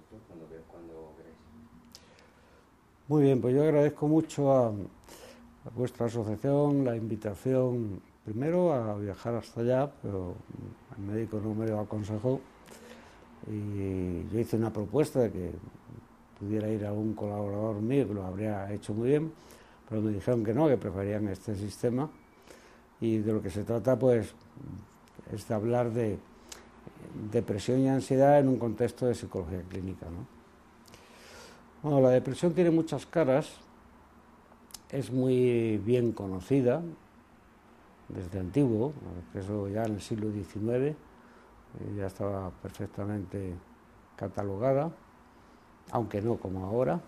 cuando queréis. Muy bien, pues yo agradezco mucho a vuestra asociación la invitación, primero a viajar hasta allá, pero el médico no me lo aconsejó y yo hice una propuesta de que pudiera ir algún colaborador mío que lo habría hecho muy bien, pero me dijeron que no, que preferían este sistema, y de lo que se trata pues es de hablar de depresión y ansiedad en un contexto de psicología clínica, ¿no? Bueno, la depresión tiene muchas caras, es muy bien conocida desde antiguo, eso ya en el siglo XIX ya estaba perfectamente catalogada, aunque no como ahora.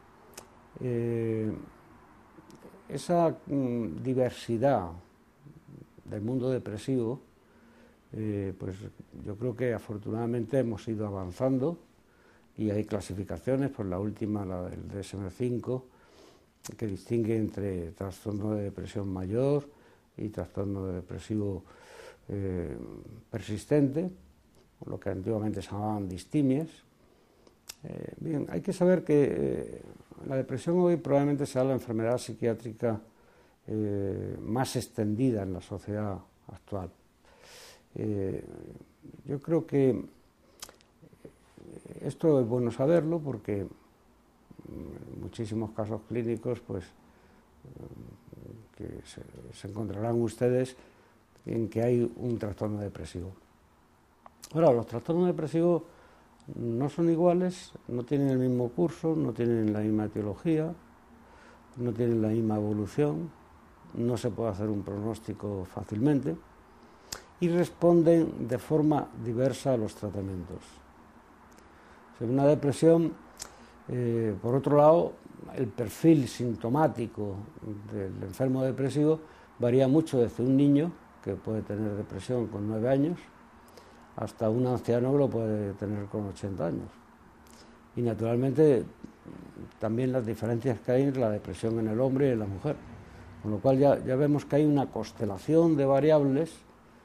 Esa diversidad del mundo depresivo, pues yo creo que afortunadamente hemos ido avanzando y hay clasificaciones, pues la última, la del DSM-5, que distingue entre trastorno de depresión mayor y trastorno depresivo persistente, lo que antiguamente se llamaban distimias. Bien, hay que saber que la depresión hoy probablemente sea la enfermedad psiquiátrica más extendida en la sociedad actual. Yo creo que esto es bueno saberlo porque en muchísimos casos clínicos pues que se encontrarán ustedes en que hay un trastorno depresivo. Ahora, los trastornos depresivos no son iguales, no tienen el mismo curso, no tienen la misma etiología, no tienen la misma evolución, no se puede hacer un pronóstico fácilmente y responden de forma diversa a los tratamientos. Si una depresión, por otro lado, el perfil sintomático del enfermo depresivo varía mucho desde un niño que puede tener depresión con 9 años hasta un anciano que lo puede tener con 80 años. Y naturalmente también las diferencias que hay entre la depresión en el hombre y en la mujer. Con lo cual ya vemos que hay una constelación de variables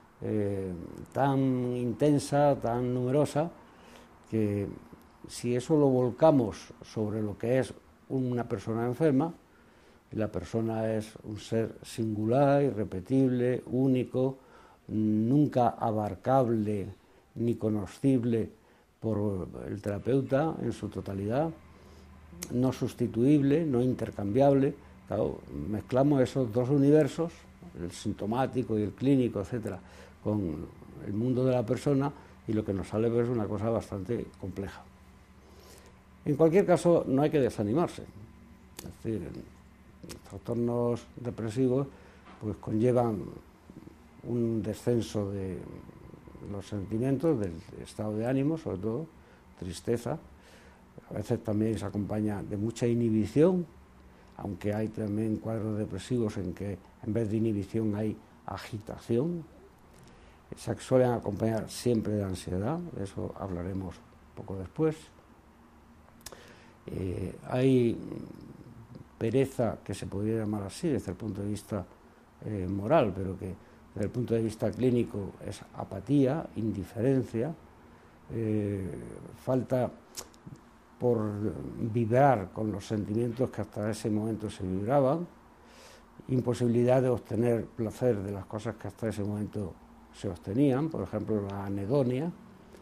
tan intensa, tan numerosa, que si eso lo volcamos sobre lo que es una persona enferma, la persona es un ser singular, irrepetible, único, nunca abarcable ni conocible por el terapeuta en su totalidad, no sustituible, no intercambiable. Claro, mezclamos esos dos universos, el sintomático y el clínico, etcétera, con el mundo de la persona y lo que nos sale es una cosa bastante compleja. En cualquier caso, no hay que desanimarse. Es decir, los trastornos depresivos pues conllevan un descenso de los sentimientos, del estado de ánimo, sobre todo, tristeza. A veces también se acompaña de mucha inhibición, aunque hay también cuadros depresivos en que en vez de inhibición hay agitación. Se suelen acompañar siempre de ansiedad, de eso hablaremos poco después. Hay pereza, que se podría llamar así desde el punto de vista moral, pero que desde el punto de vista clínico es apatía, indiferencia, falta por vibrar con los sentimientos que hasta ese momento se vibraban, imposibilidad de obtener placer de las cosas que hasta ese momento se obtenían, por ejemplo la anedonia,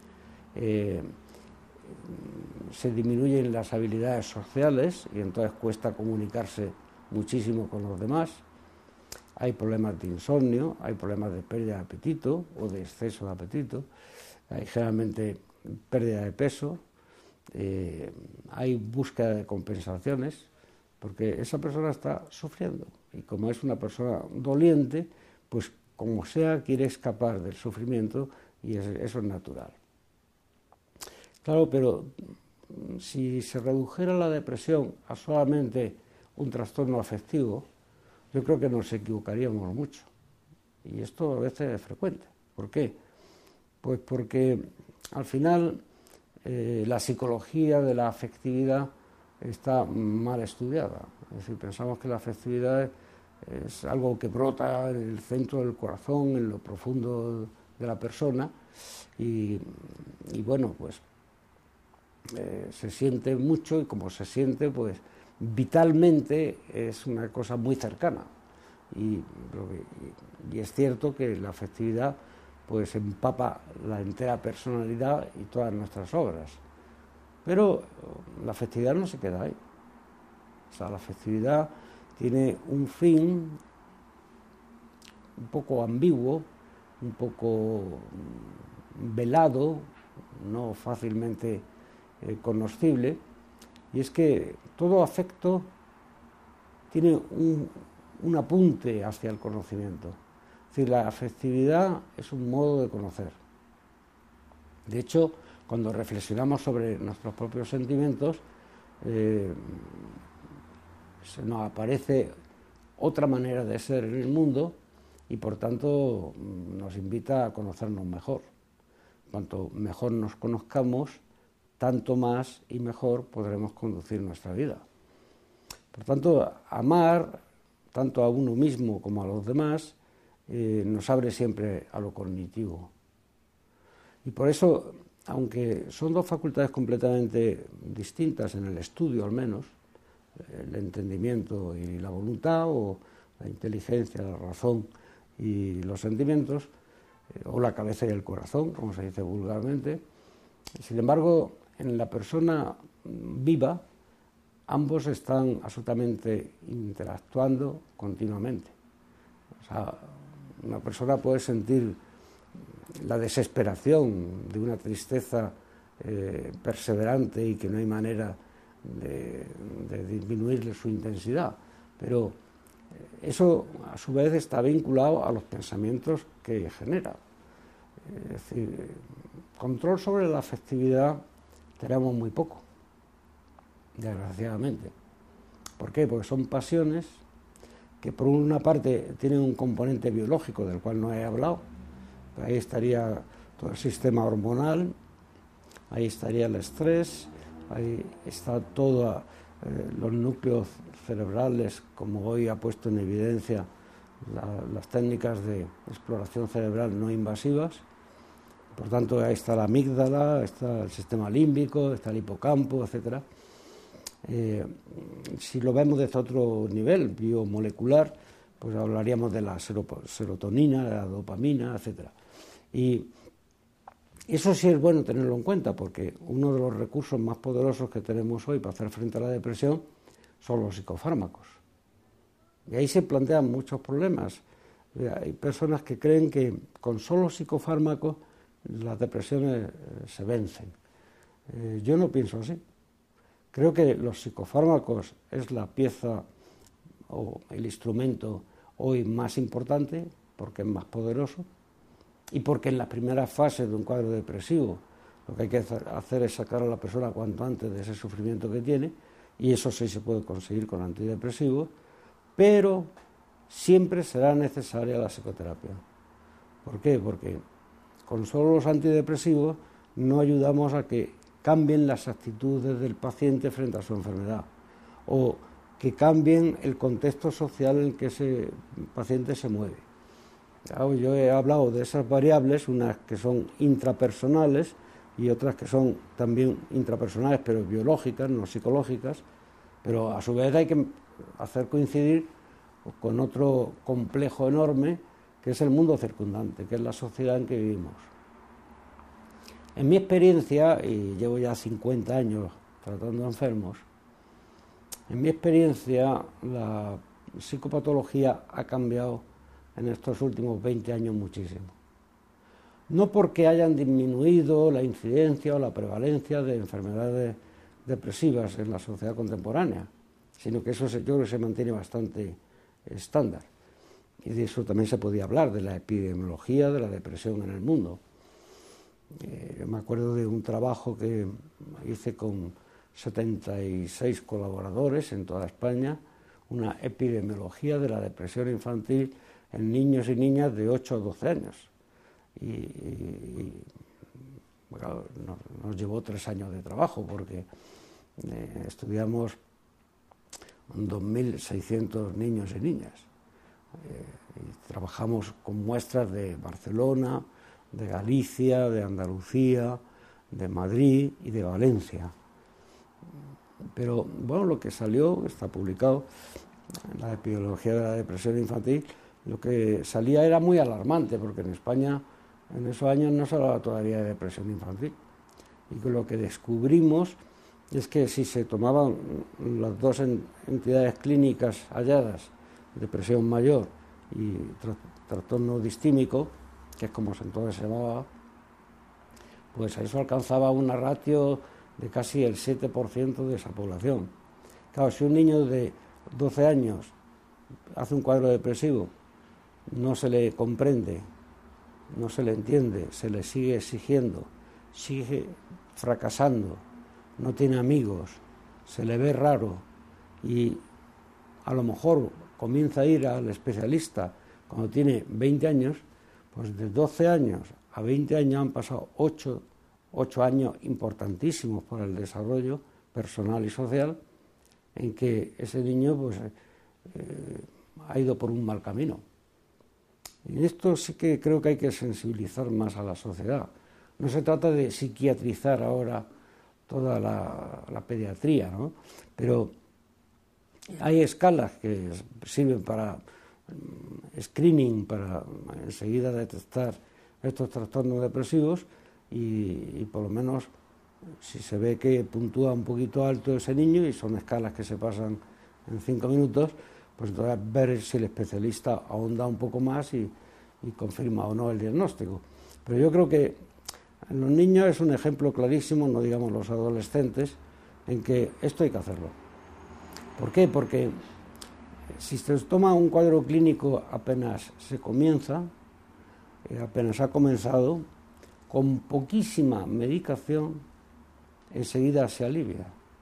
se disminuyen las habilidades sociales y entonces cuesta comunicarse muchísimo con los demás. Hay problemas de insomnio, hay problemas de pérdida de apetito o de exceso de apetito, hay generalmente pérdida de peso, hay búsqueda de compensaciones, porque esa persona está sufriendo y como es una persona doliente, pues como sea quiere escapar del sufrimiento y eso es natural. Claro, pero si se redujera la depresión a solamente un trastorno afectivo, yo creo que nos equivocaríamos mucho. Y esto a veces es frecuente. ¿Por qué? Pues porque al final la psicología de la afectividad está mal estudiada. Es decir, pensamos que la afectividad es algo que brota en el centro del corazón, en lo profundo de la persona, y bueno, pues se siente mucho, y como se siente, pues vitalmente es una cosa muy cercana. Y es cierto que la afectividad pues empapa la entera personalidad y todas nuestras obras. Pero la afectividad no se queda ahí. O sea, la afectividad tiene un fin un poco ambiguo, un poco velado, no fácilmente conocible, y es que todo afecto tiene un apunte hacia el conocimiento. Es decir, la afectividad es un modo de conocer. De hecho, cuando reflexionamos sobre nuestros propios sentimientos, se nos aparece otra manera de ser en el mundo y por tanto nos invita a conocernos mejor. Cuanto mejor nos conozcamos, tanto más y mejor podremos conducir nuestra vida. Por tanto, amar tanto a uno mismo como a los demás nos abre siempre a lo cognitivo. Y por eso, aunque son dos facultades completamente distintas en el estudio al menos, el entendimiento y la voluntad, o la inteligencia, la razón y los sentimientos, o la cabeza y el corazón, como se dice vulgarmente, sin embargo, en la persona viva, ambos están absolutamente interactuando continuamente. O sea, una persona puede sentir la desesperación de una tristeza perseverante y que no hay manera de disminuirle su intensidad, pero eso a su vez está vinculado a los pensamientos que genera. Es decir, control sobre la afectividad tenemos muy poco, desgraciadamente. ¿Por qué? Porque son pasiones que por una parte tienen un componente biológico del cual no he hablado. Ahí estaría todo el sistema hormonal, ahí estaría el estrés, ahí está todos los núcleos cerebrales, como hoy ha puesto en evidencia las técnicas de exploración cerebral no invasivas. Por tanto, ahí está la amígdala, está el sistema límbico, está el hipocampo, etc. Si lo vemos desde otro nivel biomolecular, pues hablaríamos de la serotonina, de la dopamina, etc. Y eso sí es bueno tenerlo en cuenta, porque uno de los recursos más poderosos que tenemos hoy para hacer frente a la depresión son los psicofármacos. Y ahí se plantean muchos problemas. Hay personas que creen que con solo psicofármacos las depresiones se vencen. Yo no pienso así. Creo que los psicofármacos es la pieza o el instrumento hoy más importante, porque es más poderoso, y porque en las primeras fases de un cuadro depresivo lo que hay que hacer es sacar a la persona cuanto antes de ese sufrimiento que tiene, y eso sí se puede conseguir con antidepresivos, pero siempre será necesaria la psicoterapia. ¿Por qué? Porque con solo los antidepresivos no ayudamos a que cambien las actitudes del paciente frente a su enfermedad, o que cambien el contexto social en que ese paciente se mueve. Claro, yo he hablado de esas variables, unas que son intrapersonales y otras que son también intrapersonales, pero biológicas, no psicológicas, pero a su vez hay que hacer coincidir con otro complejo enorme, que es el mundo circundante, que es la sociedad en que vivimos. En mi experiencia, y llevo ya 50 años tratando enfermos, en mi experiencia la psicopatología ha cambiado en estos últimos 20 años muchísimo. No porque hayan disminuido la incidencia o la prevalencia de enfermedades depresivas en la sociedad contemporánea, sino que eso yo creo que se mantiene bastante estándar. Y de eso también se podía hablar, de la epidemiología de la depresión en el mundo. Me acuerdo de un trabajo que hice con 76 colaboradores en toda España, una epidemiología de la depresión infantil en niños y niñas de 8 a 12 años. Y bueno, nos llevó 3 años de trabajo, porque estudiamos 2.600 niños y niñas. Y trabajamos con muestras de Barcelona, de Galicia, de Andalucía, de Madrid y de Valencia. Pero bueno, lo que salió, está publicado en la epidemiología de la depresión infantil, lo que salía era muy alarmante, porque en España en esos años no se hablaba todavía de depresión infantil. Y que lo que descubrimos es que si se tomaban las dos entidades clínicas halladas, depresión mayor y trastorno distímico, que es como entonces se llamaba, pues eso alcanzaba una ratio de casi el 7% de esa población. Claro, si un niño de 12 años hace un cuadro depresivo, no se le comprende, no se le entiende, se le sigue exigiendo, sigue fracasando, no tiene amigos, se le ve raro y a lo mejor comienza a ir al especialista cuando tiene 20 años, pues de 12 años a 20 años han pasado 8 años importantísimos para el desarrollo personal y social, en que ese niño pues, ha ido por un mal camino. Y esto sí que creo que hay que sensibilizar más a la sociedad. No se trata de psiquiatrizar ahora toda la pediatría, ¿no? Pero hay escalas que sirven para screening, para enseguida detectar estos trastornos depresivos y por lo menos si se ve que puntúa un poquito alto ese niño, y son escalas que se pasan en 5 minutos, pues entonces ver si el especialista ahonda un poco más y confirma o no el diagnóstico. Pero yo creo que en los niños es un ejemplo clarísimo, no digamos los adolescentes, en que esto hay que hacerlo. ¿Por qué? Porque si se toma un cuadro clínico apenas se comienza, apenas ha comenzado, con poquísima medicación, enseguida se alivia.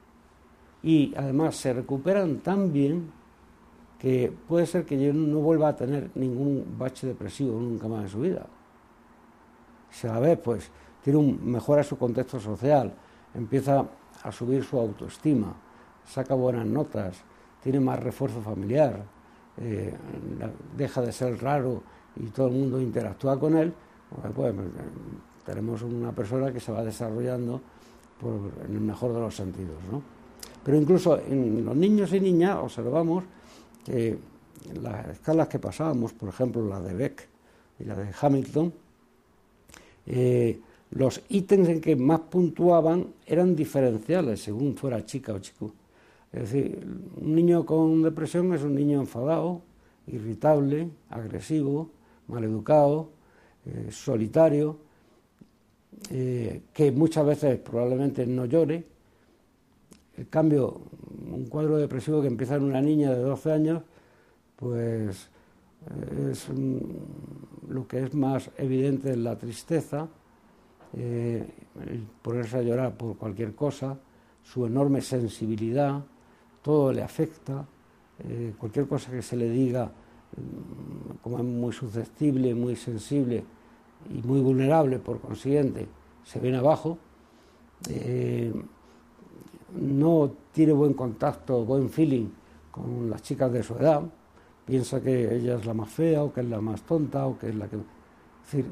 Y además se recuperan tan bien que puede ser que yo no vuelva a tener ningún bache depresivo nunca más en su vida. Si a la vez pues mejora su contexto social, empieza a subir su autoestima, saca buenas notas, tiene más refuerzo familiar, deja de ser raro y todo el mundo interactúa con él, pues tenemos una persona que se va desarrollando en el mejor de los sentidos, ¿no? Pero incluso en los niños y niñas observamos que en las escalas que pasábamos, por ejemplo la de Beck y la de Hamilton, los ítems en que más puntuaban eran diferenciales según fuera chica o chico. Es decir, un niño con depresión es un niño enfadado, irritable, agresivo, maleducado, solitario, que muchas veces probablemente no llore. En cambio, un cuadro depresivo que empieza en una niña de 12 años, pues lo que es más evidente es la tristeza, el ponerse a llorar por cualquier cosa, su enorme sensibilidad, todo le afecta, cualquier cosa que se le diga, como es muy susceptible, muy sensible y muy vulnerable, por consiguiente, se viene abajo, no tiene buen contacto, buen feeling con las chicas de su edad, piensa que ella es la más fea o que es la más tonta o que es la que... Es decir,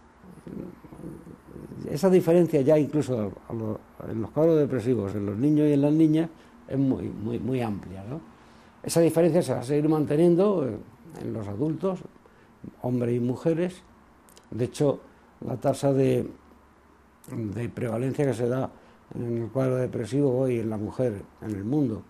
esa diferencia ya incluso en los cuadros depresivos, en los niños y en las niñas, es muy amplia, ¿no? Esa diferencia se va a seguir manteniendo en los adultos, hombres y mujeres. De hecho, la tasa de prevalencia que se da en el cuadro depresivo hoy en la mujer en el mundo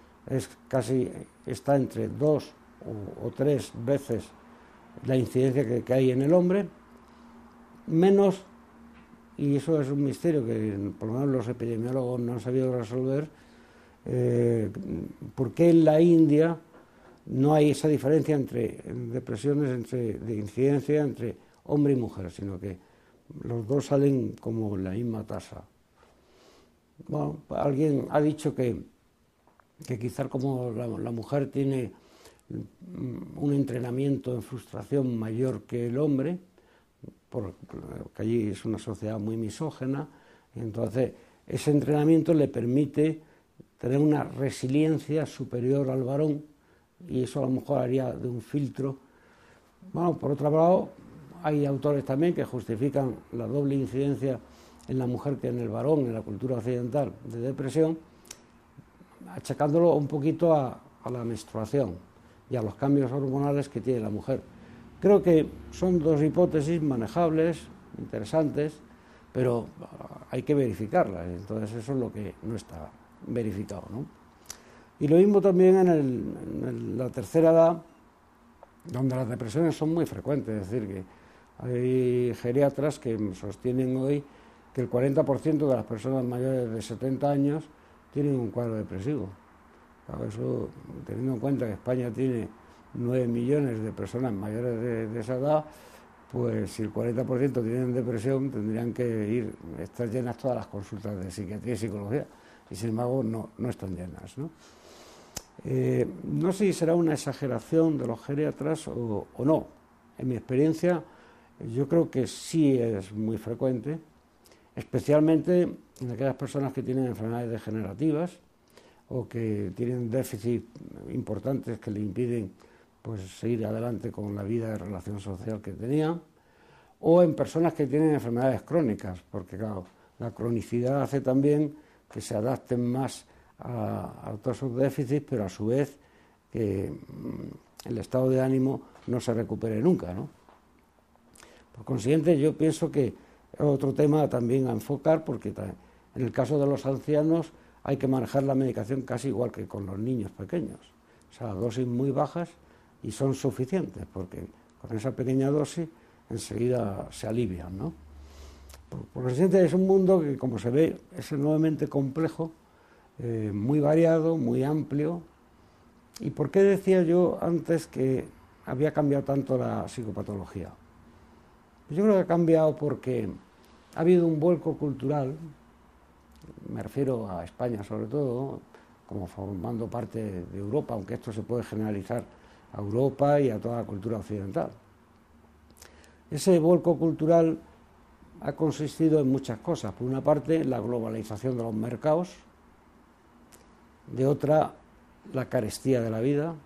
está entre 2 o 3 veces la incidencia que hay en el hombre, menos, y eso es un misterio que por lo menos los epidemiólogos no han sabido resolver, por qué en la India no hay esa diferencia entre depresiones de incidencia entre hombre y mujer, sino que los dos salen como la misma tasa. Bueno, alguien ha dicho que quizás como la mujer tiene un entrenamiento en frustración mayor que el hombre, porque allí es una sociedad muy misógena, y entonces ese entrenamiento le permite tener una resiliencia superior al varón, y eso a lo mejor haría de un filtro. Bueno, por otro lado, hay autores también que justifican la doble incidencia en la mujer que en el varón, en la cultura occidental, de depresión, achacándolo un poquito a la menstruación y a los cambios hormonales que tiene la mujer. Creo que son dos hipótesis manejables, interesantes, pero hay que verificarlas, entonces eso es lo que no está verificado, ¿no? Y lo mismo también en la tercera edad, donde las depresiones son muy frecuentes, es decir, que hay geriatras que sostienen hoy que el 40% de las personas mayores de 70 años tienen un cuadro depresivo. Claro, eso, teniendo en cuenta que España tiene 9 millones de personas mayores de esa edad, pues si el 40% tienen depresión, tendrían que estar llenas todas las consultas de psiquiatría y psicología, y sin embargo no están llenas, ¿no? No sé si será una exageración de los geriatras o no. En mi experiencia, yo creo que sí es muy frecuente, especialmente en aquellas personas que tienen enfermedades degenerativas o que tienen déficits importantes que le impiden pues seguir adelante con la vida de relación social que tenían, o en personas que tienen enfermedades crónicas, porque claro, la cronicidad hace también que se adapten más a todos esos déficits, pero a su vez que el estado de ánimo no se recupere nunca, ¿no? Por consiguiente, yo pienso que es otro tema también a enfocar, porque en el caso de los ancianos hay que manejar la medicación casi igual que con los niños pequeños, o sea, dosis muy bajas y son suficientes, porque con esa pequeña dosis enseguida se alivian, ¿no? Por consiguiente, es un mundo que, como se ve, es enormemente complejo, muy variado, muy amplio. ¿Y por qué decía yo antes que había cambiado tanto la psicopatología? Yo creo que ha cambiado porque ha habido un vuelco cultural, me refiero a España sobre todo, como formando parte de Europa, aunque esto se puede generalizar a Europa y a toda la cultura occidental. Ese vuelco cultural ha consistido en muchas cosas. Por una parte, la globalización de los mercados, de otra, la carestía de la vida.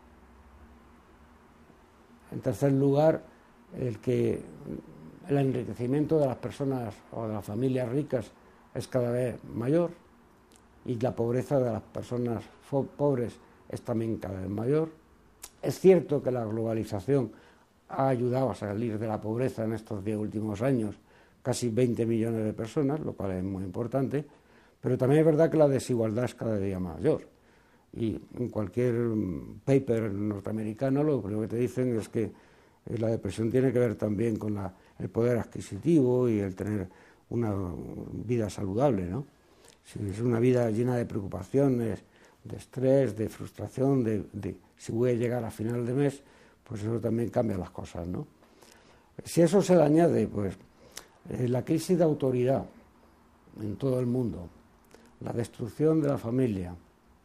En tercer lugar, el enriquecimiento de las personas o de las familias ricas es cada vez mayor y la pobreza de las personas pobres es también cada vez mayor. Es cierto que la globalización ha ayudado a salir de la pobreza en estos 10 últimos años casi 20 millones de personas, lo cual es muy importante, pero también es verdad que la desigualdad es cada día mayor. Y en cualquier paper norteamericano lo primero que te dicen es que la depresión tiene que ver también con el poder adquisitivo y el tener una vida saludable, ¿no? Si es una vida llena de preocupaciones, de estrés, de frustración, de si voy a llegar a final de mes, pues eso también cambia las cosas, ¿no? Si a eso se le añade, pues, la crisis de autoridad en todo el mundo, la destrucción de la familia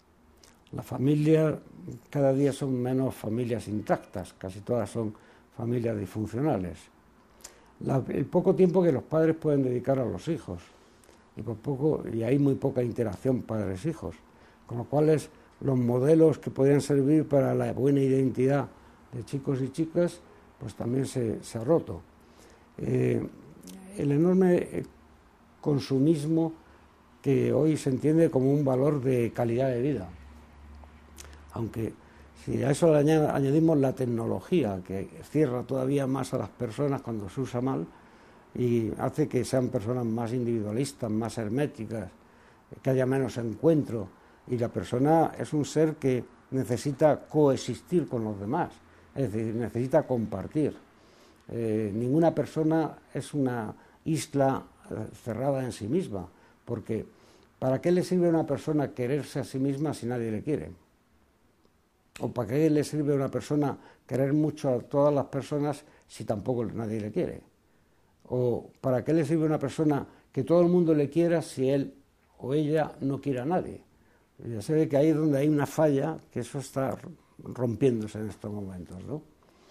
cada día son menos familias intactas, casi todas son familias disfuncionales. El poco tiempo que los padres pueden dedicar a los hijos, y hay muy poca interacción padres-hijos, con lo cual los modelos que podrían servir para la buena identidad de chicos y chicas, pues también se ha roto. El enorme consumismo que hoy se entiende como un valor de calidad de vida, aunque si a eso le añadimos la tecnología, que cierra todavía más a las personas cuando se usa mal y hace que sean personas más individualistas, más herméticas, que haya menos encuentro, y la persona es un ser que necesita coexistir con los demás, es decir, necesita compartir. Ninguna persona es una isla cerrada en sí misma, porque ¿para qué le sirve a una persona quererse a sí misma si nadie le quiere? ¿O para qué le sirve a una persona querer mucho a todas las personas si tampoco nadie le quiere? ¿O para qué le sirve a una persona que todo el mundo le quiera si él o ella no quiere a nadie? Ya se ve que ahí es donde hay una falla, que eso está rompiéndose en estos momentos, ¿no?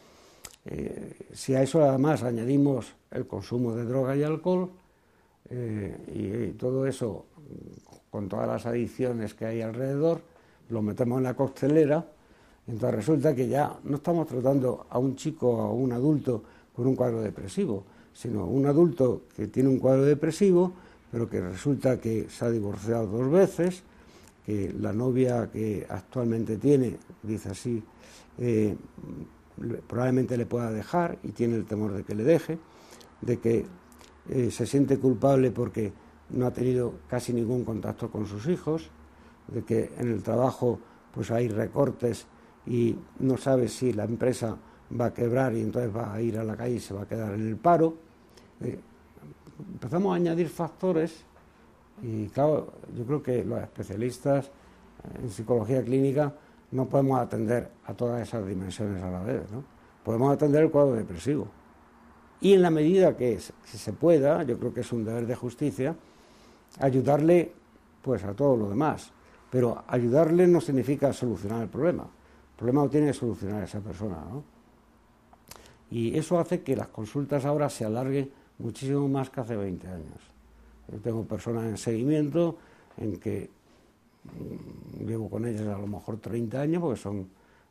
Si a eso además añadimos el consumo de droga y alcohol, y todo eso con todas las adicciones que hay alrededor, lo metemos en la coctelera, entonces resulta que ya no estamos tratando a un chico o a un adulto con un cuadro depresivo, sino un adulto que tiene un cuadro depresivo, pero que resulta que se ha divorciado 2 veces, que la novia que actualmente tiene, dice así, probablemente le pueda dejar y tiene el temor de que le deje, de que se siente culpable porque no ha tenido casi ningún contacto con sus hijos, de que en el trabajo pues hay recortes y no sabe si la empresa va a quebrar y entonces va a ir a la calle y se va a quedar en el paro. Empezamos a añadir factores y claro, yo creo que los especialistas en psicología clínica no podemos atender a todas esas dimensiones a la vez, ¿no? Podemos atender el cuadro depresivo y en la medida que se pueda, yo creo que es un deber de justicia, ayudarle pues a todo lo demás, pero ayudarle no significa solucionar el problema lo tiene que solucionar esa persona, ¿no? Y eso hace que las consultas ahora se alarguen muchísimo más que hace 20 años. Yo tengo personas en seguimiento en que llevo con ellas a lo mejor 30 años, porque son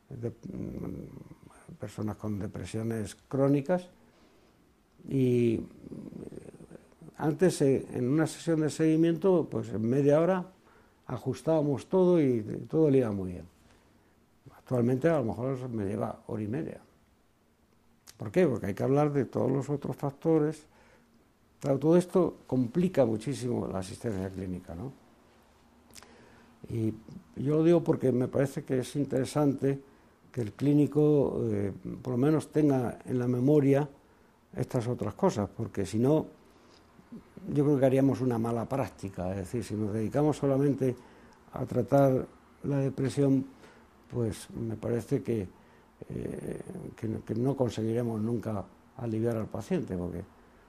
personas con depresiones crónicas, y antes en una sesión de seguimiento, pues en media hora ajustábamos todo y todo le iba muy bien. Actualmente a lo mejor me lleva 1 hora y media. ¿Por qué? Porque hay que hablar de todos los otros factores. Claro, todo esto complica muchísimo la asistencia clínica, ¿no? Y yo lo digo porque me parece que es interesante que el clínico por lo menos tenga en la memoria estas otras cosas, porque si no, yo creo que haríamos una mala práctica. Es decir, si nos dedicamos solamente a tratar la depresión, pues me parece que no conseguiremos nunca aliviar al paciente, porque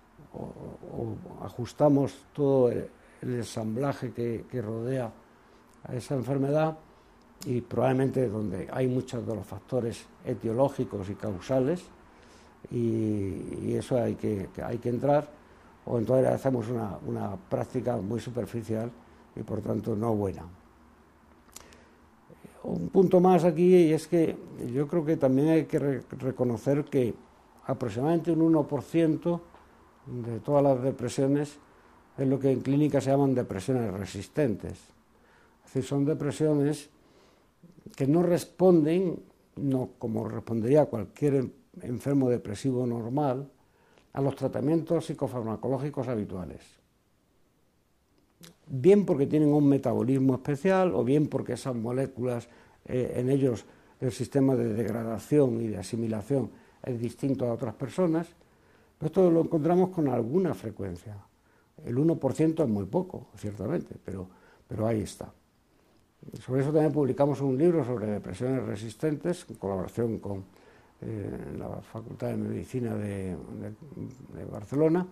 o ajustamos todo el ensamblaje que rodea a esa enfermedad, y probablemente donde hay muchos de los factores etiológicos y causales, y eso hay que entrar, o entonces hacemos una práctica muy superficial y por tanto no buena. Un punto más aquí, y es que yo creo que también hay que reconocer que aproximadamente un 1% de todas las depresiones es lo que en clínica se llaman depresiones resistentes. Es decir, son depresiones que no responden, no como respondería cualquier enfermo depresivo normal, a los tratamientos psicofarmacológicos habituales. Bien porque tienen un metabolismo especial, o bien porque esas moléculas, en ellos el sistema de degradación y de asimilación es distinto a otras personas. Esto lo encontramos con alguna frecuencia. El 1% es muy poco, ciertamente, pero ahí está. Sobre eso también publicamos un libro sobre depresiones resistentes, en colaboración con la Facultad de Medicina de Barcelona,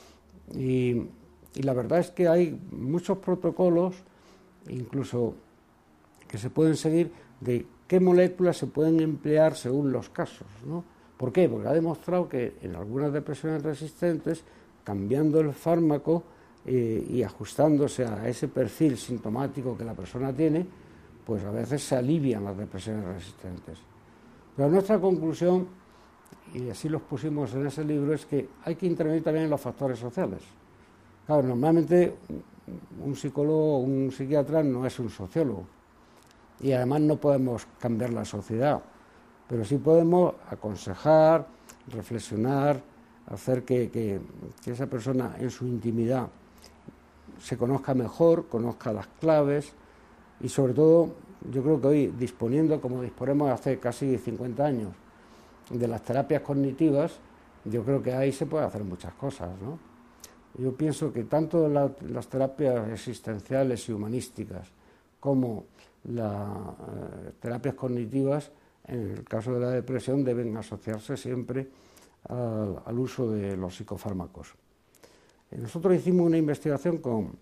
y la verdad es que hay muchos protocolos, incluso que se pueden seguir, de qué moléculas se pueden emplear según los casos, ¿no? ¿Por qué? Porque ha demostrado que en algunas depresiones resistentes, cambiando el fármaco y ajustándose a ese perfil sintomático que la persona tiene, pues a veces se alivian las depresiones resistentes. Pero nuestra conclusión, y así los pusimos en ese libro, es que hay que intervenir también en los factores sociales. Claro, normalmente un psicólogo o un psiquiatra no es un sociólogo, y además no podemos cambiar la sociedad, pero sí podemos aconsejar, reflexionar, hacer que esa persona en su intimidad se conozca mejor, conozca las claves, y sobre todo yo creo que hoy, disponiendo como disponemos hace casi 50 años de las terapias cognitivas, yo creo que ahí se puede hacer muchas cosas, ¿no? Yo pienso que tanto las terapias existenciales y humanísticas como las terapias cognitivas, en el caso de la depresión, deben asociarse siempre al uso de los psicofármacos. Nosotros hicimos una investigación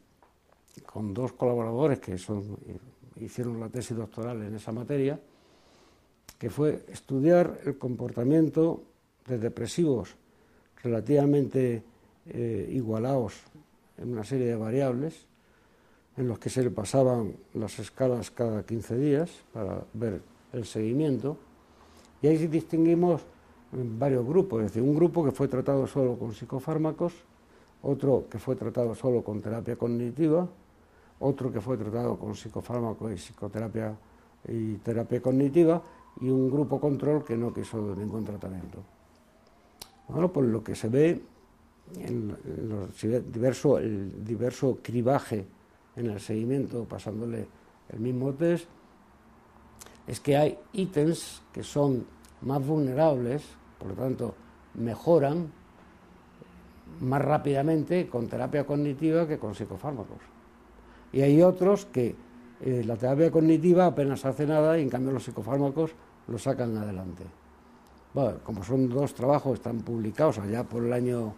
con 2 colaboradores que hicieron la tesis doctoral en esa materia, que fue estudiar el comportamiento de depresivos relativamente igualados en una serie de variables, en los que se le pasaban las escalas cada 15 días para ver el seguimiento, y ahí distinguimos en varios grupos, es decir, un grupo que fue tratado solo con psicofármacos, otro que fue tratado solo con terapia cognitiva, otro que fue tratado con psicofármacos y psicoterapia y terapia cognitiva, y un grupo control que no quiso ningún tratamiento. Bueno, pues lo que se ve en el diverso cribaje en el seguimiento, pasándole el mismo test, es que hay ítems que son más vulnerables, por lo tanto mejoran más rápidamente con terapia cognitiva que con psicofármacos. Y hay otros que la terapia cognitiva apenas hace nada y en cambio los psicofármacos lo sacan adelante. Bueno, como son dos trabajos que están publicados allá por el año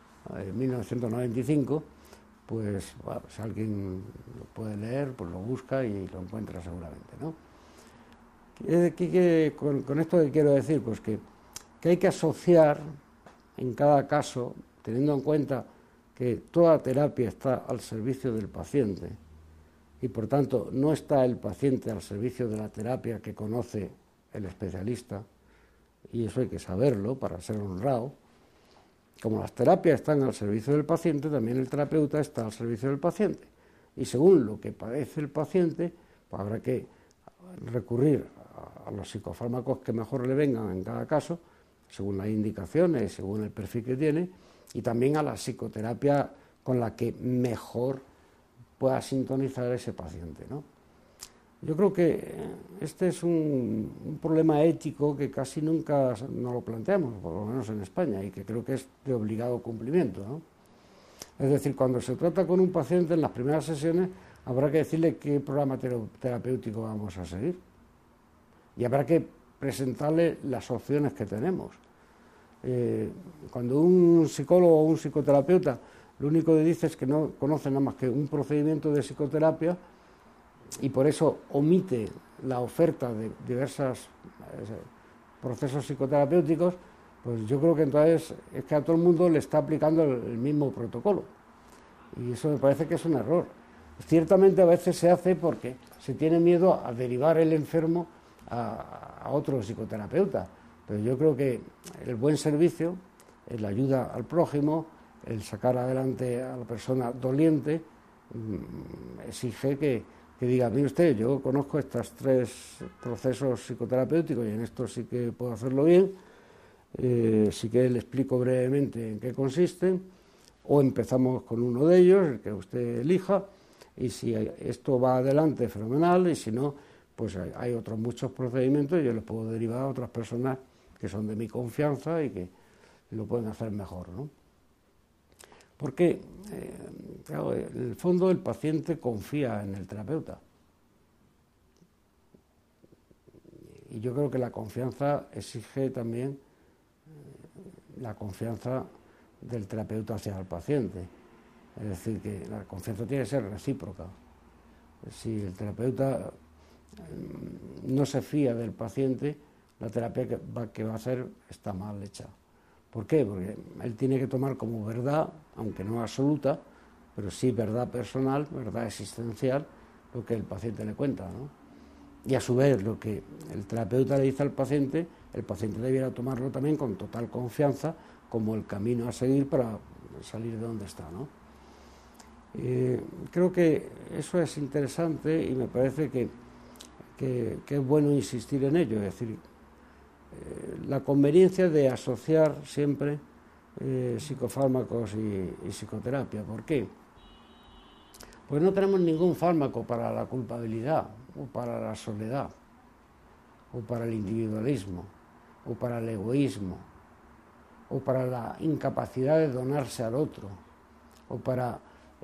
1995, pues bueno, si alguien lo puede leer, pues lo busca y lo encuentra seguramente, ¿no? Con esto que quiero decir, pues que hay que asociar en cada caso, teniendo en cuenta que toda terapia está al servicio del paciente y por tanto no está el paciente al servicio de la terapia que conoce el especialista, y eso hay que saberlo para ser honrado. Como las terapias están al servicio del paciente, también el terapeuta está al servicio del paciente, y según lo que padece el paciente, pues habrá que recurrir a los psicofármacos que mejor le vengan en cada caso, según las indicaciones, según el perfil que tiene, y también a la psicoterapia con la que mejor pueda sintonizar ese paciente, ¿no? Yo creo que este es un problema ético que casi nunca nos lo planteamos, por lo menos en España, y que creo que es de obligado cumplimiento, ¿no? Es decir, cuando se trata con un paciente en las primeras sesiones, habrá que decirle qué programa terapéutico vamos a seguir. Y habrá que presentarle las opciones que tenemos. Cuando un psicólogo o un psicoterapeuta lo único que dice es que no conoce nada más que un procedimiento de psicoterapia y por eso omite la oferta de diversos procesos psicoterapéuticos, pues yo creo que entonces es que a todo el mundo le está aplicando el mismo protocolo. Y eso me parece que es un error. Ciertamente a veces se hace porque se tiene miedo a derivar el enfermo a otro psicoterapeuta, pero yo creo que el buen servicio, la ayuda al prójimo, el sacar adelante a la persona doliente, exige que diga, mire usted, yo conozco estos 3 procesos psicoterapéuticos y en esto sí que puedo hacerlo bien, sí que le explico brevemente en qué consisten, o empezamos con uno de ellos, el que usted elija, y si esto va adelante, fenomenal, y si no, pues hay otros muchos procedimientos y yo les puedo derivar a otras personas que son de mi confianza y que lo pueden hacer mejor, ¿no? Porque, claro, en el fondo el paciente confía en el terapeuta. Y yo creo que la confianza exige también la confianza del terapeuta hacia el paciente. Es decir, que la confianza tiene que ser recíproca. Si el terapeuta no se fía del paciente, la terapia que va a hacer está mal hecha. ¿Por qué? Porque él tiene que tomar como verdad, aunque no absoluta, pero sí verdad personal, verdad existencial, lo que el paciente le cuenta, ¿no? Y a su vez lo que el terapeuta le dice al paciente, el paciente debiera tomarlo también con total confianza como el camino a seguir para salir de donde está, ¿no? Creo que eso es interesante y me parece que es bueno insistir en ello, es decir, la conveniencia de asociar siempre psicofármacos y psicoterapia. ¿Por qué? Pues no tenemos ningún fármaco para la culpabilidad, o para la soledad, o para el individualismo, o para el egoísmo, o para la incapacidad de donarse al otro, o para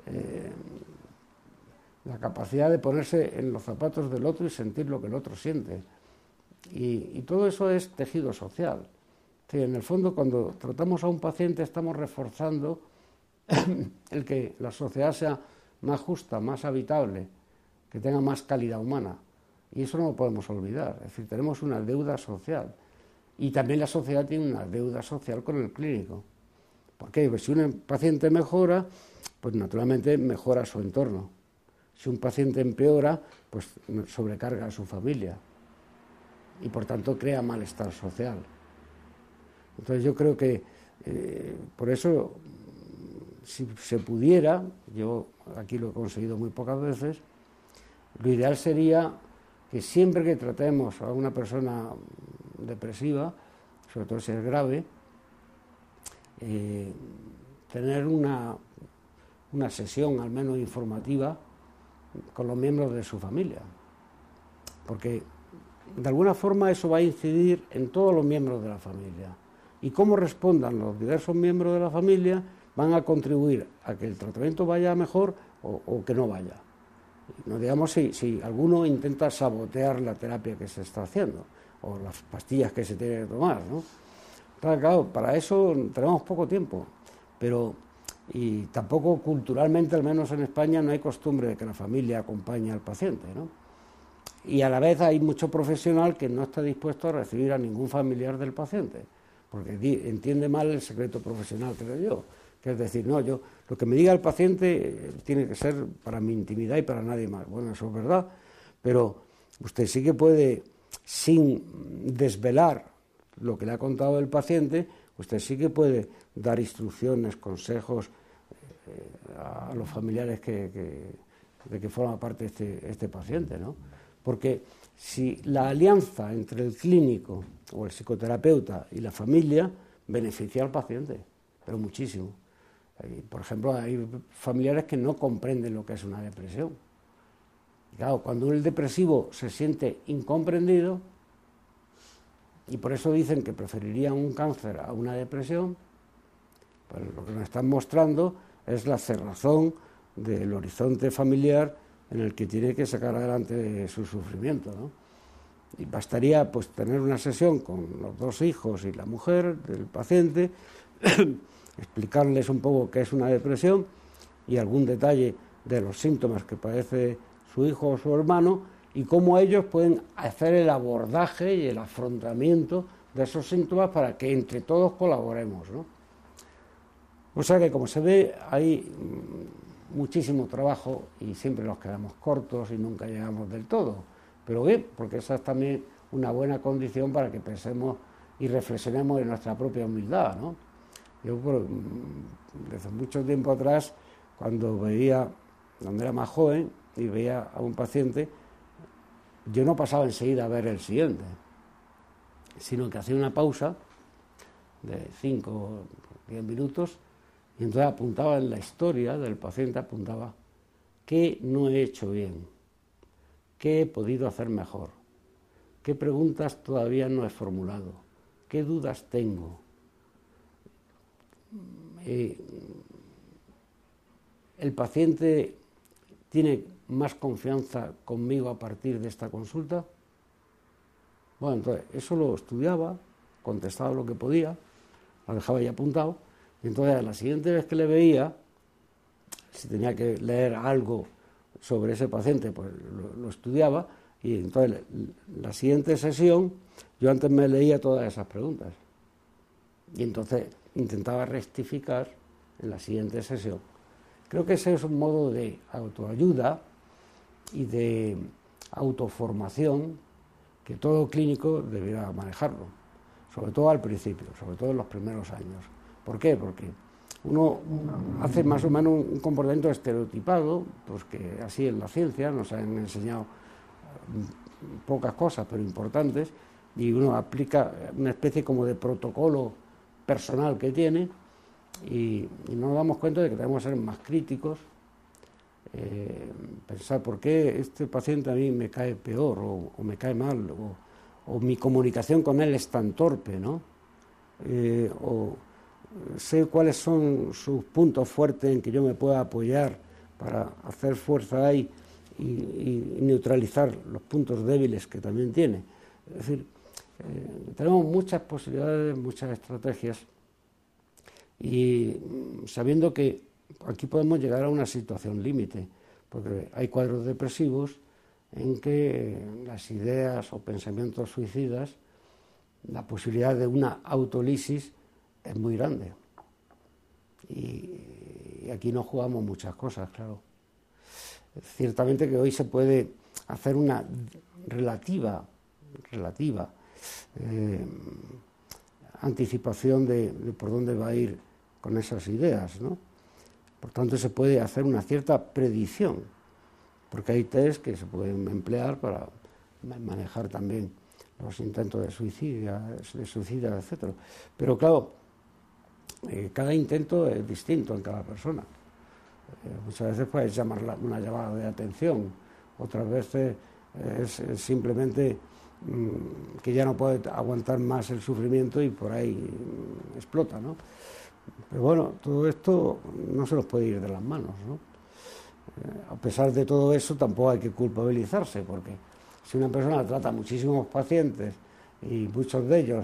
la capacidad de ponerse en los zapatos del otro y sentir lo que el otro siente. Y todo eso es tejido social. Sí, en el fondo, cuando tratamos a un paciente, estamos reforzando el que la sociedad sea más justa, más habitable, que tenga más calidad humana. Y eso no lo podemos olvidar. Es decir, tenemos una deuda social. Y también la sociedad tiene una deuda social con el clínico. ¿Por qué? Pues si un paciente mejora, pues naturalmente mejora su entorno. Si un paciente empeora, pues sobrecarga a su familia. Y por tanto crea malestar social. Entonces yo creo que por eso, si se pudiera, yo aquí lo he conseguido muy pocas veces, lo ideal sería que siempre que tratemos a una persona depresiva, sobre todo si es grave, tener una sesión al menos informativa con los miembros de su familia, porque de alguna forma eso va a incidir en todos los miembros de la familia, y cómo respondan los diversos miembros de la familia van a contribuir a que el tratamiento vaya mejor o que no vaya. No digamos si alguno intenta sabotear la terapia que se está haciendo o las pastillas que se tiene que tomar, ¿no? Claro, para eso tenemos poco tiempo, y tampoco culturalmente, al menos en España, no hay costumbre de que la familia acompañe al paciente, ¿no? Y a la vez hay mucho profesional que no está dispuesto a recibir a ningún familiar del paciente, porque entiende mal el secreto profesional, creo yo, que es decir, no, yo lo que me diga el paciente tiene que ser para mi intimidad y para nadie más. Bueno, eso es verdad, pero usted sí que puede, sin desvelar lo que le ha contado el paciente, usted sí que puede dar instrucciones, consejos a los familiares de que forma parte este paciente, ¿no? Porque si la alianza entre el clínico o el psicoterapeuta y la familia beneficia al paciente, pero muchísimo. Por ejemplo, hay familiares que no comprenden lo que es una depresión. Y claro, cuando el depresivo se siente incomprendido, y por eso dicen que preferirían un cáncer a una depresión, pues lo que nos están mostrando es la cerrazón del horizonte familiar en el que tiene que sacar adelante su sufrimiento, ¿no? Y bastaría pues tener una sesión con los dos hijos y la mujer del paciente, explicarles un poco qué es una depresión y algún detalle de los síntomas que padece su hijo o su hermano y cómo ellos pueden hacer el abordaje y el afrontamiento de esos síntomas para que entre todos colaboremos, ¿no? O sea que, como se ve, hay muchísimo trabajo y siempre nos quedamos cortos y nunca llegamos del todo. Pero bien, porque esa es también una buena condición para que pensemos y reflexionemos en nuestra propia humildad, ¿no? Yo, desde mucho tiempo atrás, cuando era más joven y veía a un paciente, yo no pasaba enseguida a ver el siguiente, sino que hacía una pausa de 5 o 10 minutos y entonces apuntaba en la historia del paciente, apuntaba qué no he hecho bien, qué he podido hacer mejor, qué preguntas todavía no he formulado, qué dudas tengo. El paciente tiene más confianza conmigo a partir de esta consulta. Bueno, entonces eso lo estudiaba, contestaba lo que podía, lo dejaba ahí apuntado, y entonces a la siguiente vez que le veía, si tenía que leer algo sobre ese paciente, pues lo estudiaba, y entonces la siguiente sesión yo antes me leía todas esas preguntas, y entonces intentaba rectificar en la siguiente sesión. Creo que ese es un modo de autoayuda y de autoformación que todo clínico debería manejarlo, sobre todo al principio, sobre todo en los primeros años. ¿Por qué? Porque uno hace más o menos un comportamiento estereotipado, pues que así en la ciencia nos han enseñado pocas cosas, pero importantes, y uno aplica una especie como de protocolo personal que tiene, y no nos damos cuenta de que tenemos que ser más críticos, pensar por qué este paciente a mí me cae peor o me cae mal, o mi comunicación con él es tan torpe, ¿no? O sé cuáles son sus puntos fuertes en que yo me pueda apoyar para hacer fuerza ahí y neutralizar los puntos débiles que también tiene. Es decir, tenemos muchas posibilidades, muchas estrategias, y sabiendo que aquí podemos llegar a una situación límite, porque hay cuadros depresivos en que las ideas o pensamientos suicidas, la posibilidad de una autolisis es muy grande. Y aquí nos jugamos muchas cosas, claro. Ciertamente que hoy se puede hacer una relativa anticipación de por dónde va a ir con esas ideas, ¿no? Por tanto, se puede hacer una cierta predicción, porque hay test que se pueden emplear para manejar también los intentos de suicida, etc. Pero claro, cada intento es distinto en cada persona. Muchas veces puedes llamar una llamada de atención, otras veces es simplemente que ya no puede aguantar más el sufrimiento y por ahí explota, ¿no? Pero bueno, todo esto no se nos puede ir de las manos, ¿no? A pesar de todo eso, tampoco hay que culpabilizarse, porque si una persona trata a muchísimos pacientes y muchos de ellos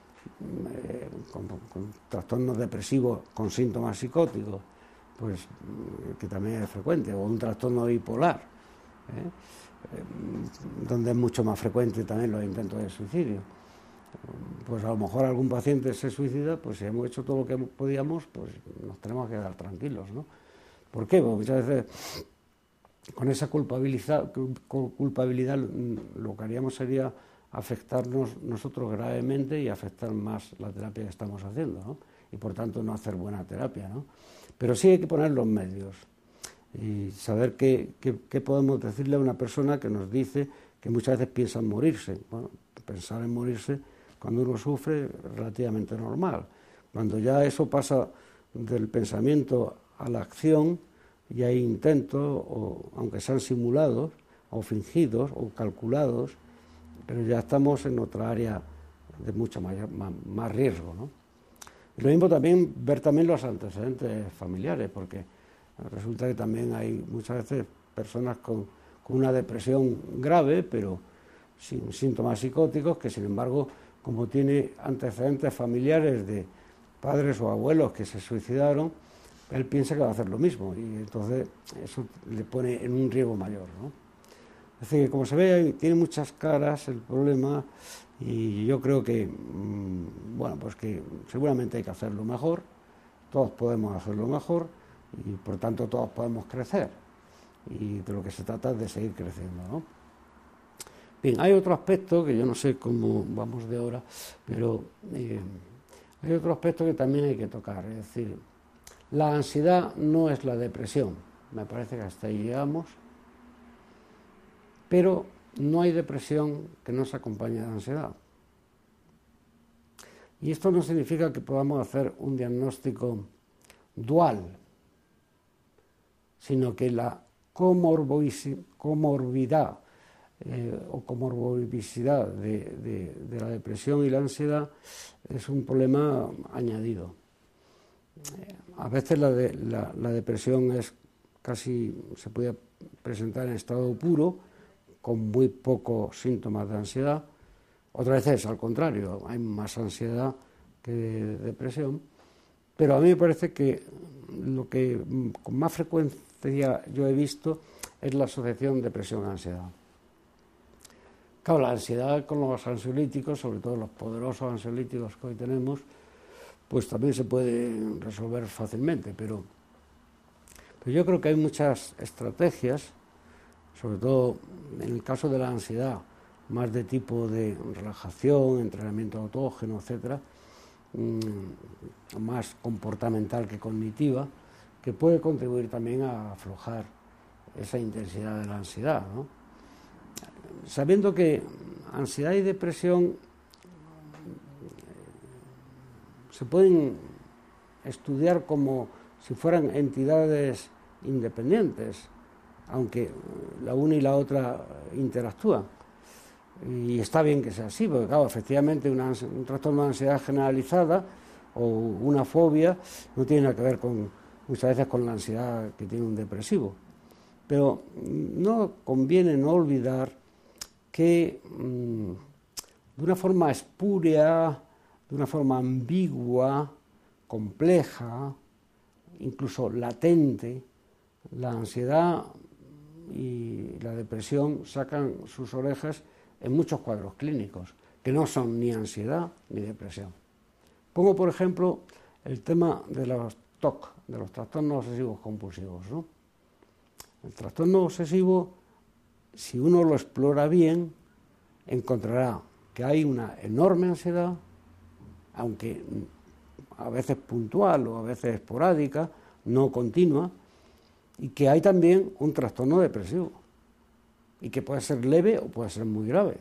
con trastornos depresivos con síntomas psicóticos, pues que también es frecuente, o un trastorno bipolar, donde es mucho más frecuente también los intentos de suicidio, pues a lo mejor algún paciente se suicida, pues si hemos hecho todo lo que podíamos, pues nos tenemos que quedar tranquilos, ¿no? ¿Por qué? Porque muchas veces con esa culpabilidad lo que haríamos sería afectarnos nosotros gravemente y afectar más la terapia que estamos haciendo, ¿no? Y por tanto no hacer buena terapia, ¿no? Pero sí hay que poner los medios y saber qué podemos decirle a una persona que nos dice que muchas veces piensa en morirse. Bueno, pensar en morirse cuando uno sufre es relativamente normal. Cuando ya eso pasa del pensamiento a la acción y hay intentos, o aunque sean simulados o fingidos o calculados, pero ya estamos en otra área de mucho más riesgo, ¿no? Y lo mismo también ver también los antecedentes familiares, porque resulta que también hay muchas veces personas con una depresión grave, pero sin síntomas psicóticos, que sin embargo, como tiene antecedentes familiares de padres o abuelos que se suicidaron, él piensa que va a hacer lo mismo y entonces eso le pone en un riesgo mayor, ¿no? Es decir, como se ve, tiene muchas caras el problema y yo creo que, bueno, pues que seguramente hay que hacerlo mejor, todos podemos hacerlo mejor y por tanto todos podemos crecer y de lo que se trata es de seguir creciendo, ¿no? Bien, hay otro aspecto que yo no sé cómo vamos de hora, pero hay otro aspecto que también hay que tocar, es decir, la ansiedad no es la depresión, me parece que hasta ahí llegamos, pero no hay depresión que no se acompañe de ansiedad. Y esto no significa que podamos hacer un diagnóstico dual, sino que la comorbidad o comorbidicidad de la depresión y la ansiedad es un problema añadido. A veces la depresión es casi, se puede presentar en estado puro, con muy pocos síntomas de ansiedad. Otras veces, al contrario, hay más ansiedad que depresión. Pero a mí me parece que lo que con más frecuencia yo he visto es la asociación depresión-ansiedad. Claro, la ansiedad con los ansiolíticos, sobre todo los poderosos ansiolíticos que hoy tenemos, pues también se puede resolver fácilmente, pero yo creo que hay muchas estrategias, sobre todo en el caso de la ansiedad, más de tipo de relajación, entrenamiento autógeno, etcétera, más comportamental que cognitiva, que puede contribuir también a aflojar esa intensidad de la ansiedad, ¿no? Sabiendo que ansiedad y depresión se pueden estudiar como si fueran entidades independientes, aunque la una y la otra interactúan. Y está bien que sea así, porque claro, efectivamente un trastorno de ansiedad generalizada o una fobia no tiene nada que ver muchas veces con la ansiedad que tiene un depresivo. Pero no conviene no olvidar que de una forma espúrea, de una forma ambigua, compleja, incluso latente, la ansiedad y la depresión sacan sus orejas en muchos cuadros clínicos, que no son ni ansiedad ni depresión. Pongo, por ejemplo, el tema de los TOC, de los trastornos obsesivos compulsivos, ¿no? El trastorno obsesivo, si uno lo explora bien, encontrará que hay una enorme ansiedad aunque a veces puntual o a veces esporádica, no continua, y que hay también un trastorno depresivo, y que puede ser leve o puede ser muy grave.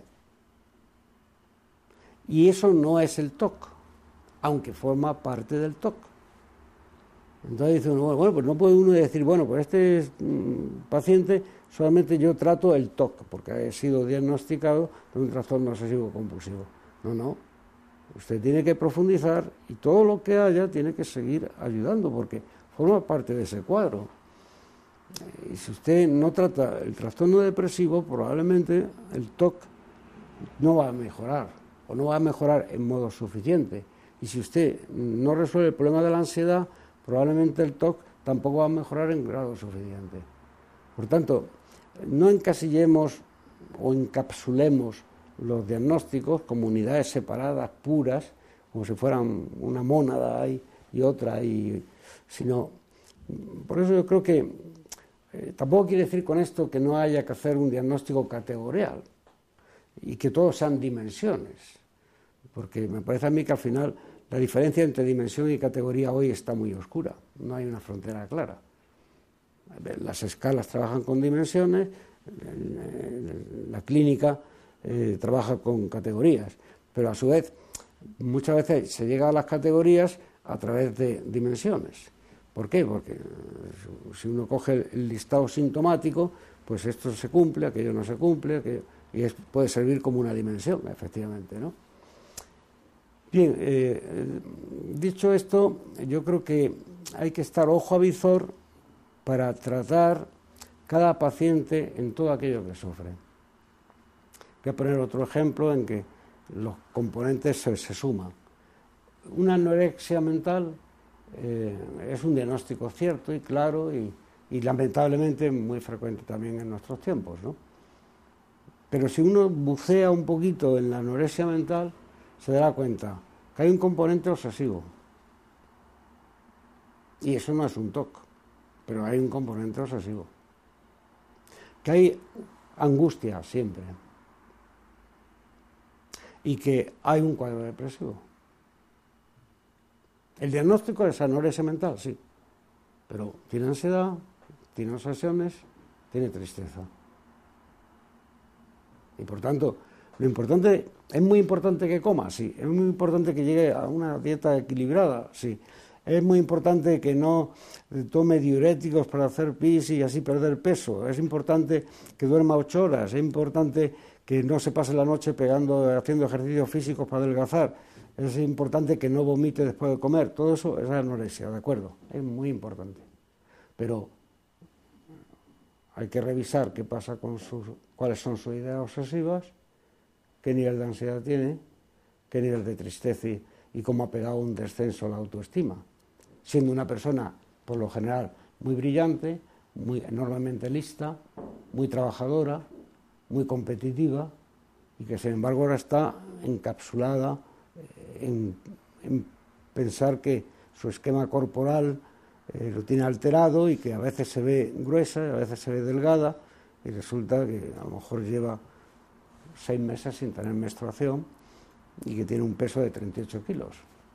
Y eso no es el TOC, aunque forma parte del TOC. Entonces dice uno, bueno, pues no puede uno decir, bueno, pues este paciente solamente yo trato el TOC, porque he sido diagnosticado de un trastorno obsesivo compulsivo. No, no. Usted tiene que profundizar y todo lo que haya tiene que seguir ayudando, porque forma parte de ese cuadro. Y si usted no trata el trastorno depresivo, probablemente el TOC no va a mejorar, o no va a mejorar en modo suficiente. Y si usted no resuelve el problema de la ansiedad, probablemente el TOC tampoco va a mejorar en grado suficiente. Por tanto, no encasillemos o encapsulemos los diagnósticos como unidades separadas, puras, como si fueran una mónada ahí y otra, sino, por eso yo creo que tampoco quiere decir con esto que no haya que hacer un diagnóstico categorial y que todos sean dimensiones, porque me parece a mí que al final la diferencia entre dimensión y categoría hoy está muy oscura, no hay una frontera clara. Las escalas trabajan con dimensiones, la clínica trabaja con categorías, pero a su vez muchas veces se llega a las categorías a través de dimensiones. ¿Por qué? Porque si uno coge el listado sintomático, pues esto se cumple, aquello no se cumple, puede servir como una dimensión, efectivamente, ¿no? Bien, dicho esto, yo creo que hay que estar ojo a visor para tratar cada paciente en todo aquello que sufre. Voy a poner otro ejemplo en que los componentes se suman. Una anorexia mental es un diagnóstico cierto y claro y lamentablemente muy frecuente también en nuestros tiempos, ¿no? Pero si uno bucea un poquito en la anorexia mental, se dará cuenta que hay un componente obsesivo. Y eso no es un TOC, pero hay un componente obsesivo. Que hay angustia siempre. Y que hay un cuadro depresivo. El diagnóstico es anorexia mental, sí, pero tiene ansiedad, tiene obsesiones, tiene tristeza. Y por tanto, lo importante, es muy importante que coma, sí, es muy importante que llegue a una dieta equilibrada, sí, es muy importante que no tome diuréticos para hacer pis y así perder peso, es importante que duerma 8 horas, es importante que no se pase la noche haciendo ejercicios físicos para adelgazar, es importante que no vomite después de comer, todo eso es anorexia, ¿de acuerdo? Es muy importante, pero hay que revisar qué pasa cuáles son sus ideas obsesivas, qué nivel de ansiedad tiene, qué nivel de tristeza y cómo ha pegado un descenso a la autoestima, siendo una persona, por lo general, muy brillante, muy enormemente lista, muy trabajadora, muy competitiva, y que sin embargo ahora está encapsulada en pensar que su esquema corporal lo tiene alterado y que a veces se ve gruesa, a veces se ve delgada, y resulta que a lo mejor lleva 6 meses sin tener menstruación y que tiene un peso de 38 kilos.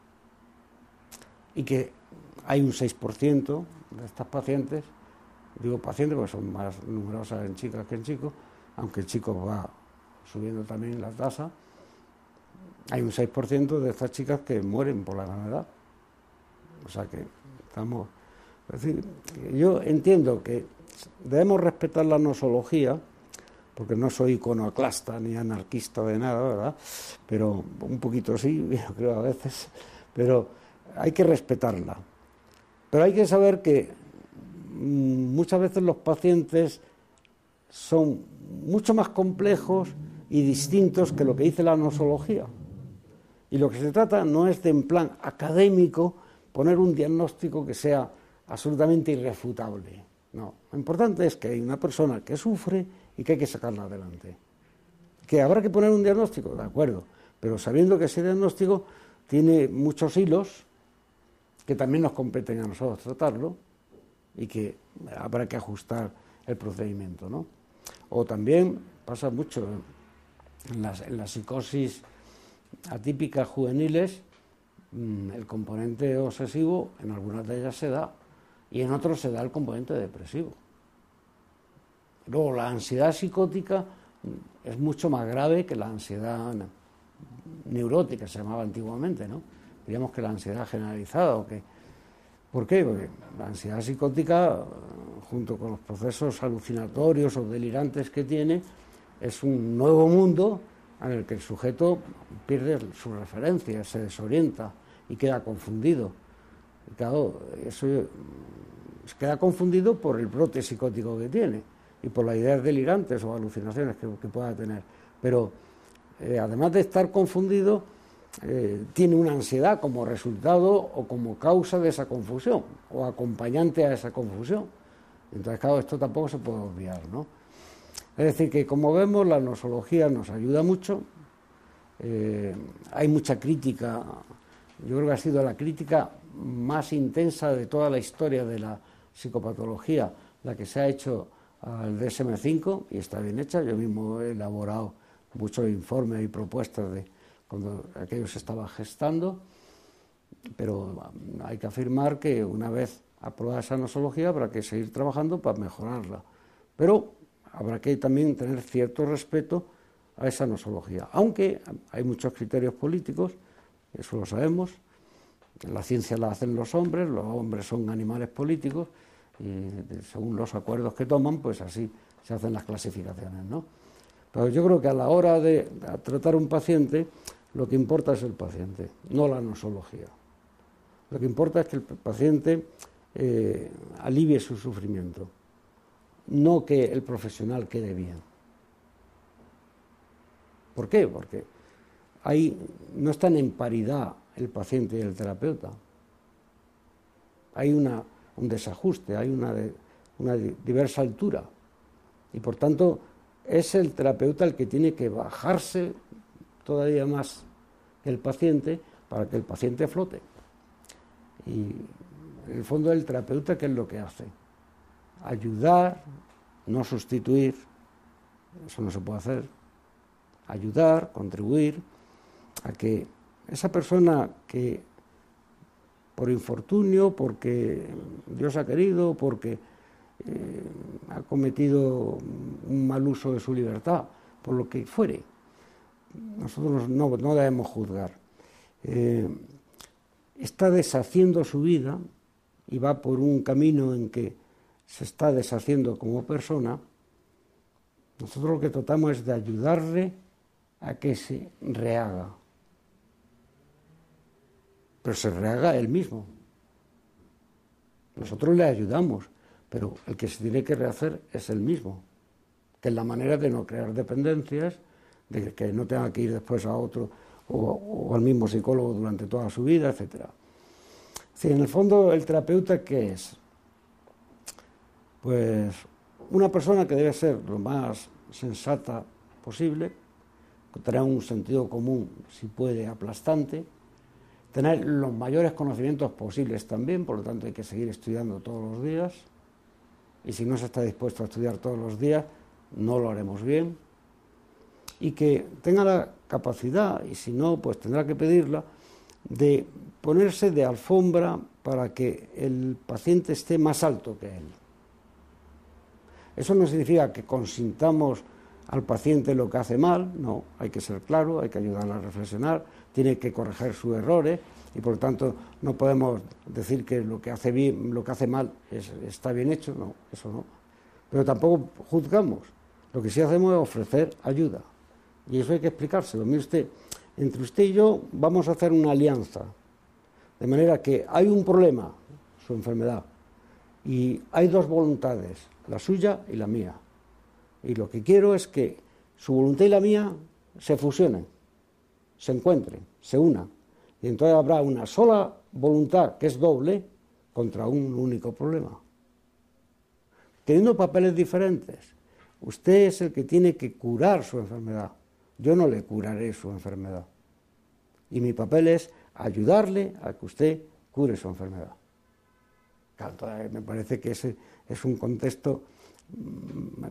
Y que hay un 6% de estas pacientes, digo pacientes porque son más numerosas en chicas que en chicos, aunque el chico va subiendo también la tasa, hay un 6% de estas chicas que mueren por la gravedad. O sea que estamos... Es decir, yo entiendo que debemos respetar la nosología, porque no soy iconoclasta ni anarquista de nada, ¿verdad? Pero un poquito sí, yo creo a veces, pero hay que respetarla. Pero hay que saber que muchas veces los pacientes son mucho más complejos y distintos que lo que dice la nosología. Y lo que se trata no es de, en plan académico, poner un diagnóstico que sea absolutamente irrefutable. No, lo importante es que hay una persona que sufre y que hay que sacarla adelante. ¿Que habrá que poner un diagnóstico? De acuerdo, pero sabiendo que ese diagnóstico tiene muchos hilos que también nos competen a nosotros tratarlo y que habrá que ajustar el procedimiento, ¿no? O también pasa mucho en las psicosis atípicas juveniles, el componente obsesivo en algunas de ellas se da, y en otros se da el componente depresivo. Luego, la ansiedad psicótica es mucho más grave que la ansiedad neurótica, se llamaba antiguamente, ¿no? Diríamos que la ansiedad generalizada, ¿o qué? ¿Por qué? Porque la ansiedad psicótica, junto con los procesos alucinatorios o delirantes que tiene, es un nuevo mundo en el que el sujeto pierde su referencia, se desorienta y queda confundido. Y claro, eso queda confundido por el brote psicótico que tiene y por las ideas delirantes o alucinaciones que pueda tener. Pero además de estar confundido, tiene una ansiedad como resultado o como causa de esa confusión o acompañante a esa confusión. Entonces, claro, esto tampoco se puede obviar, ¿no? Es decir, que como vemos, la nosología nos ayuda mucho. Hay mucha crítica. Yo creo que ha sido la crítica más intensa de toda la historia de la psicopatología, la que se ha hecho al DSM-5, y está bien hecha. Yo mismo he elaborado muchos informes y propuestas de cuando aquello se estaba gestando, pero hay que afirmar que una vez aprobada esa nosología habrá que seguir trabajando para mejorarla. Pero habrá que también tener cierto respeto a esa nosología, aunque hay muchos criterios políticos, eso lo sabemos. La ciencia la hacen los hombres son animales políticos, y según los acuerdos que toman, pues así se hacen las clasificaciones, ¿no? Pero yo creo que a la hora de tratar a un paciente, lo que importa es el paciente, no la nosología. Lo que importa es que el paciente alivie su sufrimiento, no que el profesional quede bien. ¿Por qué? Porque ahí no están en paridad el paciente y el terapeuta. Hay un desajuste, hay una diversa altura. Y por tanto, es el terapeuta el que tiene que bajarse todavía más que el paciente para que el paciente flote. Y en el fondo, el terapeuta, ¿qué es lo que hace? Ayudar, no sustituir, eso no se puede hacer. Ayudar, contribuir a que esa persona que por infortunio, porque Dios ha querido, porque ha cometido un mal uso de su libertad, por lo que fuere, nosotros no debemos juzgar. Está deshaciendo su vida y va por un camino en que se está deshaciendo como persona. Nosotros lo que tratamos es de ayudarle a que se rehaga. Pero se rehaga él mismo. Nosotros le ayudamos, pero el que se tiene que rehacer es él mismo, que es la manera de no crear dependencias, de que no tenga que ir después a otro o al mismo psicólogo durante toda su vida, etc. Sí, en el fondo, ¿el terapeuta qué es? Pues una persona que debe ser lo más sensata posible, tener un sentido común, si puede, aplastante, tener los mayores conocimientos posibles también, por lo tanto hay que seguir estudiando todos los días, y si no se está dispuesto a estudiar todos los días, no lo haremos bien, y que tenga la capacidad, y si no, pues tendrá que pedirla, de ponerse de alfombra para que el paciente esté más alto que él. Eso no significa que consintamos al paciente lo que hace mal, no, hay que ser claro, hay que ayudarle a reflexionar, tiene que corregir sus errores y por lo tanto no podemos decir que lo que hace bien, lo que hace mal está bien hecho, no, eso no. Pero tampoco juzgamos, lo que sí hacemos es ofrecer ayuda y eso hay que explicárselo. Mire usted, entre usted y yo vamos a hacer una alianza, de manera que hay un problema, su enfermedad, y hay dos voluntades, la suya y la mía. Y lo que quiero es que su voluntad y la mía se fusionen, se encuentren, se unan. Y entonces habrá una sola voluntad, que es doble, contra un único problema. Teniendo papeles diferentes, usted es el que tiene que curar su enfermedad. Yo no le curaré su enfermedad. Y mi papel es ayudarle a que usted cure su enfermedad. Claro, me parece que ese es un contexto,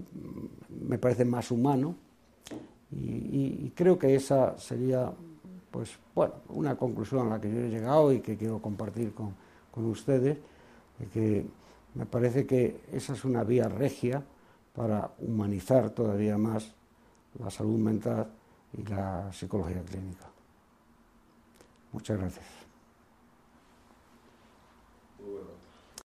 me parece más humano y creo que esa sería pues bueno, una conclusión a la que yo he llegado y que quiero compartir con ustedes, de que me parece que esa es una vía regia para humanizar todavía más la salud mental y la psicología clínica. Muchas gracias.